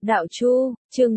Đạo Chu, chương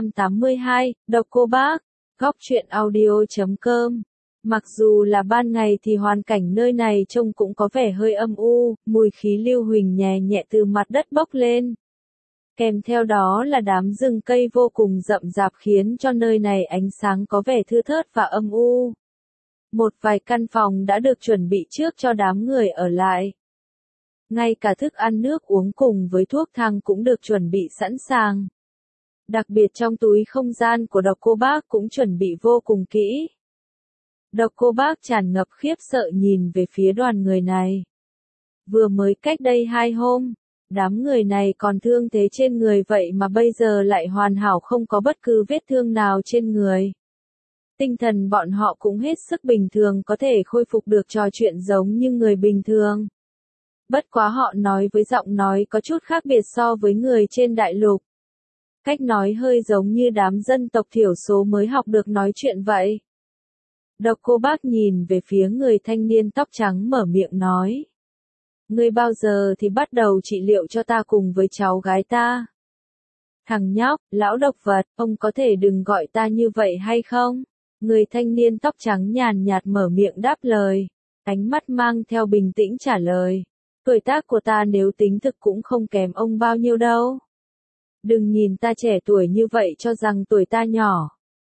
482, Độc Cô Bác, Góc truyện audio.com. Mặc dù là ban ngày thì hoàn cảnh nơi này trông cũng có vẻ hơi âm u, mùi khí lưu huỳnh nhẹ nhẹ từ mặt đất bốc lên. Kèm theo đó là đám rừng cây vô cùng rậm rạp khiến cho nơi này ánh sáng có vẻ thưa thớt và âm u. Một vài căn phòng đã được chuẩn bị trước cho đám người ở lại. Ngay cả thức ăn nước uống cùng với thuốc thang cũng được chuẩn bị sẵn sàng. Đặc biệt trong túi không gian của Độc Cô Bác cũng chuẩn bị vô cùng kỹ. Độc Cô Bác tràn ngập khiếp sợ nhìn về phía đoàn người này. Vừa mới cách đây 2 hôm, đám người này còn thương thế trên người vậy mà bây giờ lại hoàn hảo không có bất cứ vết thương nào trên người. Tinh thần bọn họ cũng hết sức bình thường có thể khôi phục được trò chuyện giống như người bình thường. Bất quá họ nói với giọng nói có chút khác biệt so với người trên đại lục. Cách nói hơi giống như đám dân tộc thiểu số mới học được nói chuyện vậy. Độc Cô Bác nhìn về phía người thanh niên tóc trắng mở miệng nói. Ngươi bao giờ thì bắt đầu trị liệu cho ta cùng với cháu gái ta? Thằng nhóc, lão độc vật, ông có thể đừng gọi ta như vậy hay không? Người thanh niên tóc trắng nhàn nhạt mở miệng đáp lời. Ánh mắt mang theo bình tĩnh trả lời. Tuổi tác của ta nếu tính thực cũng không kém ông bao nhiêu đâu. Đừng nhìn ta trẻ tuổi như vậy cho rằng tuổi ta nhỏ.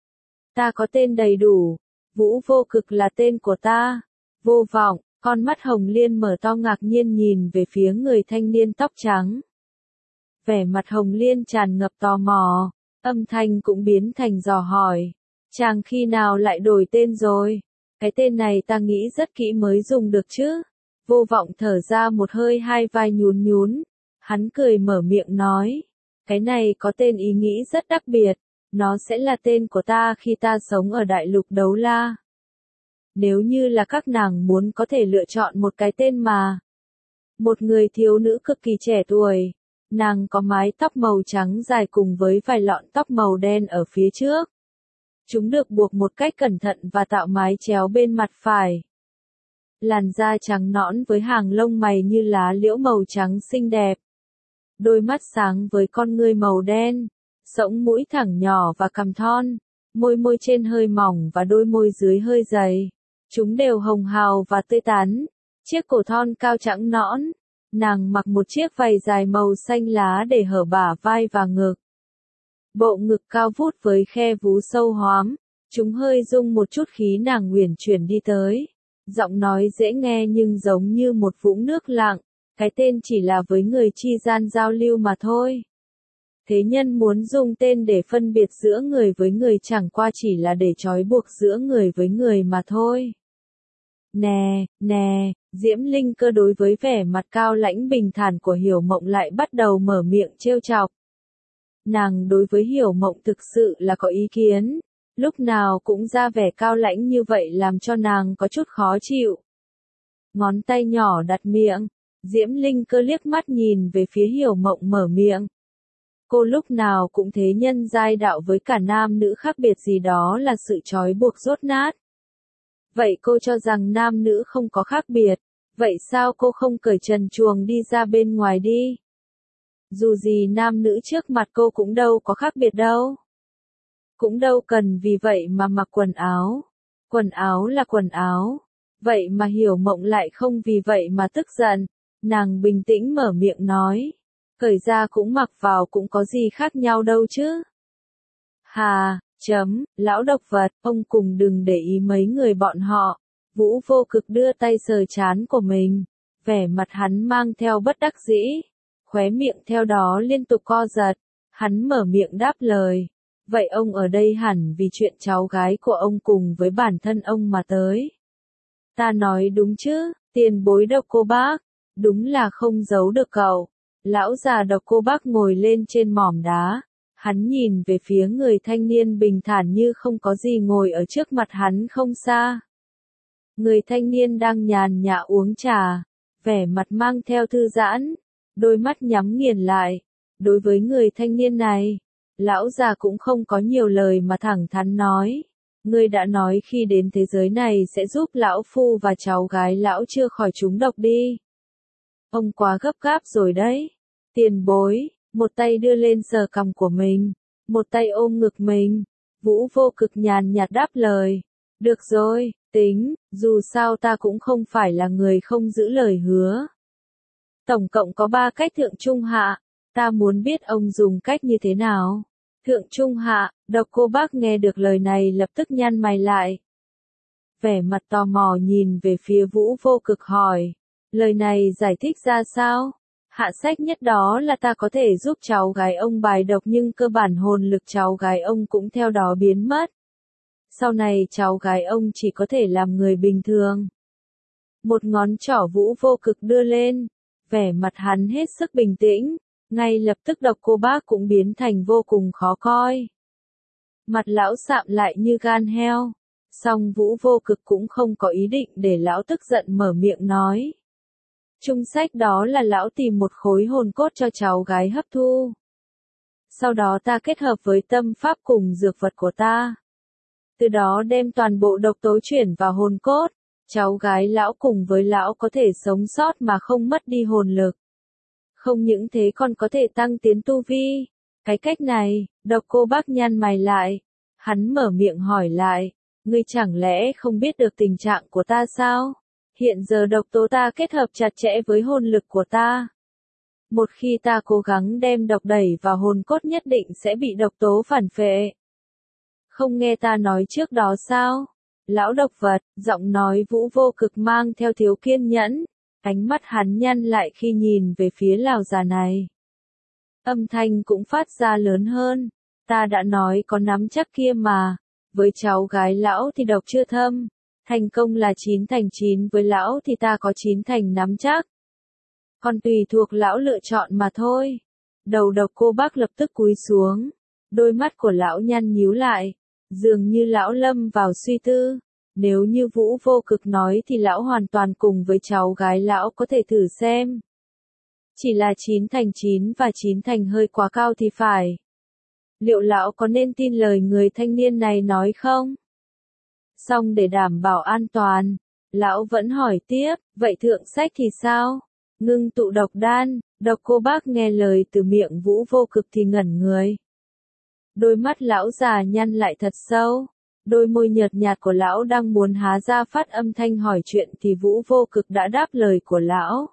Ta có tên đầy đủ. Vũ Vô Cực là tên của ta. Vô Vọng, con mắt Hồng Liên mở to ngạc nhiên nhìn về phía người thanh niên tóc trắng. Vẻ mặt Hồng Liên tràn ngập tò mò, âm thanh cũng biến thành dò hỏi. Chàng khi nào lại đổi tên rồi? Cái tên này ta nghĩ rất kỹ mới dùng được chứ. Vô Vọng thở ra một hơi hai vai nhún nhún. Hắn cười mở miệng nói. Cái này có tên ý nghĩ rất đặc biệt. Nó sẽ là tên của ta khi ta sống ở đại lục Đấu La. Nếu như là các nàng muốn có thể lựa chọn một cái tên mà. Một người thiếu nữ cực kỳ trẻ tuổi. Nàng có mái tóc màu trắng dài cùng với vài lọn tóc màu đen ở phía trước. Chúng được buộc một cách cẩn thận và tạo mái chéo bên mặt phải. Làn da trắng nõn với hàng lông mày như lá liễu màu trắng xinh đẹp. Đôi mắt sáng với con ngươi màu đen. Sống mũi thẳng nhỏ và cằm thon. Môi trên hơi mỏng và đôi môi dưới hơi dày. Chúng đều hồng hào và tươi tắn. Chiếc cổ thon cao trắng nõn. Nàng mặc một chiếc váy dài màu xanh lá để hở bả vai và ngực. Bộ ngực cao vút với khe vú sâu hoắm. Chúng hơi rung một chút khí nàng uyển chuyển đi tới. Giọng nói dễ nghe nhưng giống như một vũng nước lặng. Cái tên chỉ là với người chi gian giao lưu mà thôi. Thế nhân muốn dùng tên để phân biệt giữa người với người chẳng qua chỉ là để trói buộc giữa người với người mà thôi. Nè, Diễm Linh Cơ đối với vẻ mặt cao lãnh bình thản của Hiểu Mộng lại bắt đầu mở miệng trêu chọc. Nàng đối với Hiểu Mộng thực sự là có ý kiến, lúc nào cũng ra vẻ cao lãnh như vậy làm cho nàng có chút khó chịu. Ngón tay nhỏ đặt miệng, Diễm Linh Cơ liếc mắt nhìn về phía Hiểu Mộng mở miệng. Cô lúc nào cũng thế nhân giai đạo với cả nam nữ khác biệt gì đó là sự trói buộc dốt nát. Vậy cô cho rằng nam nữ không có khác biệt, vậy sao cô không cởi trần truồng đi ra bên ngoài đi? Dù gì nam nữ trước mặt cô cũng đâu có khác biệt đâu. Cũng đâu cần vì vậy mà mặc quần áo là quần áo. Vậy mà Hiểu Mộng lại không vì vậy mà tức giận, nàng bình tĩnh mở miệng nói. Cởi ra cũng mặc vào cũng có gì khác nhau đâu chứ. Lão độc vật, ông cùng đừng để ý mấy người bọn họ. Vũ Vô Cực đưa tay sờ trán của mình. Vẻ mặt hắn mang theo bất đắc dĩ. Khóe miệng theo đó liên tục co giật. Hắn mở miệng đáp lời. Vậy ông ở đây hẳn vì chuyện cháu gái của ông cùng với bản thân ông mà tới. Ta nói đúng chứ, tiền bối Độc Cô Bác. Đúng là không giấu được cậu. Lão già Độc Cô Bác ngồi lên trên mỏm đá. Hắn nhìn về phía người thanh niên bình thản như không có gì ngồi ở trước mặt hắn không xa. Người thanh niên đang nhàn nhã uống trà, vẻ mặt mang theo thư giãn, đôi mắt nhắm nghiền lại. Đối với người thanh niên này, lão già cũng không có nhiều lời mà thẳng thắn nói. Ngươi đã nói khi đến thế giới này sẽ giúp lão phu và cháu gái lão chưa khỏi chúng độc đi. Ông quá gấp gáp rồi đấy. Tiền bối, Một tay đưa lên sờ cằm của mình, một tay ôm ngực mình. Vũ Vô Cực nhàn nhạt đáp lời. Được rồi, tính, dù sao ta cũng không phải là người không giữ lời hứa. Tổng cộng có 3 cách thượng trung hạ, ta muốn biết ông dùng cách như thế nào. Thượng trung hạ, Độc Cô Bác nghe được lời này lập tức nhăn mày lại. Vẻ mặt tò mò nhìn về phía Vũ Vô Cực hỏi. Lời này giải thích ra sao? Hạ sách nhất đó là ta có thể giúp cháu gái ông bài độc nhưng cơ bản hồn lực cháu gái ông cũng theo đó biến mất. Sau này cháu gái ông chỉ có thể làm người bình thường. Một ngón trỏ Vũ Vô Cực đưa lên, vẻ mặt hắn hết sức bình tĩnh, ngay lập tức Độc Cô Bác cũng biến thành vô cùng khó coi. Mặt lão sạm lại như gan heo, song Vũ Vô Cực cũng không có ý định để lão tức giận mở miệng nói. Trung sách đó là lão tìm một khối hồn cốt cho cháu gái hấp thu. Sau đó ta kết hợp với tâm pháp cùng dược vật của ta. Từ đó đem toàn bộ độc tố chuyển vào hồn cốt, cháu gái lão cùng với lão có thể sống sót mà không mất đi hồn lực. Không những thế còn có thể tăng tiến tu vi. Cái cách này, Độc Cô Bác nhăn mày lại. Hắn mở miệng hỏi lại, ngươi chẳng lẽ không biết được tình trạng của ta sao? Hiện giờ độc tố ta kết hợp chặt chẽ với hồn lực của ta. Một khi ta cố gắng đem độc đẩy vào hồn cốt nhất định sẽ bị độc tố phản phệ. Không nghe ta nói trước đó sao? Lão độc vật, giọng nói Vũ Vô Cực mang theo thiếu kiên nhẫn, ánh mắt hắn nhăn lại khi nhìn về phía lão già này. Âm thanh cũng phát ra lớn hơn, ta đã nói có nắm chắc kia mà, với cháu gái lão thì độc chưa thâm, thành công là 9 thành 9 với lão thì ta có 9 thành nắm chắc. Còn tùy thuộc lão lựa chọn mà thôi. Đầu Độc Cô Bác lập tức cúi xuống, đôi mắt của lão nhăn nhíu lại, dường như lão lâm vào suy tư. Nếu như Vũ Vô Cực nói thì lão hoàn toàn cùng với cháu gái lão có thể thử xem. Chỉ là 9 thành 9 và 9 thành hơi quá cao thì phải. Liệu lão có nên tin lời người thanh niên này nói không? Xong để đảm bảo an toàn, lão vẫn hỏi tiếp, vậy thượng sách thì sao? Ngưng tụ độc đan. Độc Cô Bác nghe lời từ miệng Vũ Vô Cực thì ngẩn người. Đôi mắt lão già nhăn lại thật sâu. Đôi môi nhợt nhạt của lão đang muốn há ra phát âm thanh hỏi chuyện thì Vũ Vô Cực đã đáp lời của lão.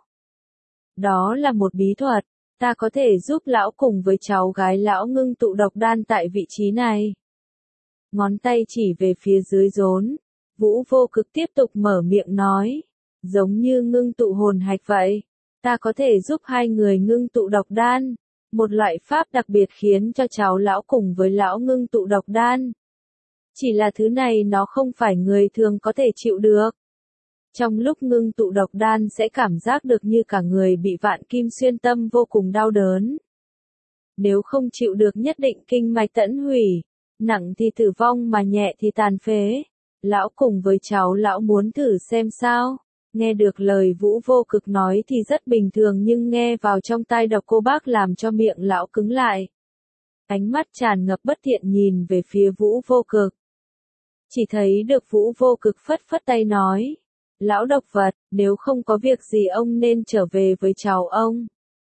Đó là một bí thuật, ta có thể giúp lão cùng với cháu gái lão ngưng tụ độc đan tại vị trí này. Ngón tay chỉ về phía dưới rốn, Vũ Vô Cực tiếp tục mở miệng nói, giống như ngưng tụ hồn hạch vậy, ta có thể giúp hai người ngưng tụ độc đan, một loại pháp đặc biệt khiến cho cháu lão cùng với lão ngưng tụ độc đan. Chỉ là thứ này nó không phải người thường có thể chịu được. Trong lúc ngưng tụ độc đan sẽ cảm giác được như cả người bị vạn kim xuyên tâm vô cùng đau đớn. Nếu không chịu được nhất định kinh mạch tẫn hủy, nặng thì tử vong mà nhẹ thì tàn phế. Lão cùng với cháu lão muốn thử xem sao. Nghe được lời Vũ Vô Cực nói thì rất bình thường nhưng nghe vào trong tai Độc Cô Bác làm cho miệng lão cứng lại. Ánh mắt tràn ngập bất thiện nhìn về phía Vũ Vô Cực. Chỉ thấy được Vũ Vô Cực phất phất tay nói. Lão độc vật, nếu không có việc gì ông nên trở về với cháu ông.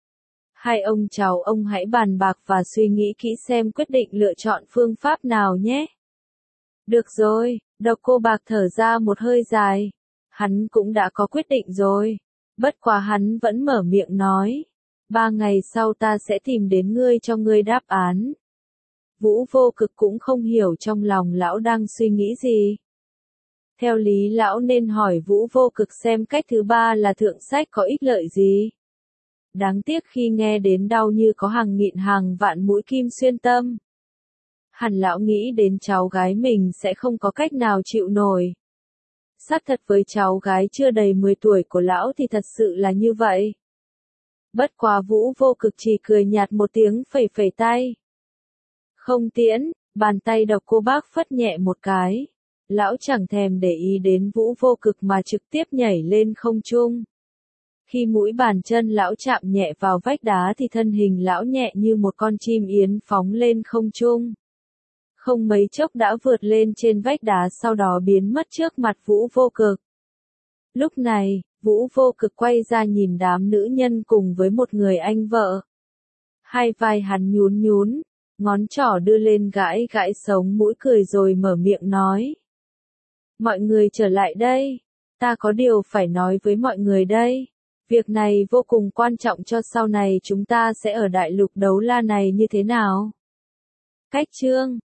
Hai ông cháu ông hãy bàn bạc và suy nghĩ kỹ xem quyết định lựa chọn phương pháp nào nhé. Được rồi, Độc Cô Bác thở ra một hơi dài. Hắn cũng đã có quyết định rồi. Bất quá hắn vẫn mở miệng nói. 3 ngày sau ta sẽ tìm đến ngươi cho ngươi đáp án. Vũ Vô Cực cũng không hiểu trong lòng lão đang suy nghĩ gì. Theo lý lão nên hỏi Vũ Vô Cực xem cách thứ 3 là thượng sách có ích lợi gì. Đáng tiếc khi nghe đến đau như có hàng nghìn hàng vạn mũi kim xuyên tâm. Hẳn lão nghĩ đến cháu gái mình sẽ không có cách nào chịu nổi. Xác thật với cháu gái chưa đầy 10 tuổi của lão thì thật sự là như vậy. Bất quá Vũ Vô Cực chỉ cười nhạt một tiếng phẩy phẩy tay. Không tiễn, bàn tay Độc Cô Bác phất nhẹ một cái. Lão chẳng thèm để ý đến Vũ Vô Cực mà trực tiếp nhảy lên không trung. Khi mũi bàn chân lão chạm nhẹ vào vách đá thì thân hình lão nhẹ như một con chim yến phóng lên không trung. Không mấy chốc đã vượt lên trên vách đá sau đó biến mất trước mặt Vũ Vô Cực. Lúc này, Vũ Vô Cực quay ra nhìn đám nữ nhân cùng với một người anh vợ. Hai vai hắn nhún nhún, ngón trỏ đưa lên gãi gãi sống mũi cười rồi mở miệng nói. Mọi người trở lại đây, ta có điều phải nói với mọi người đây. Việc này vô cùng quan trọng cho sau này chúng ta sẽ ở đại lục đấu la này như thế nào. Cách chương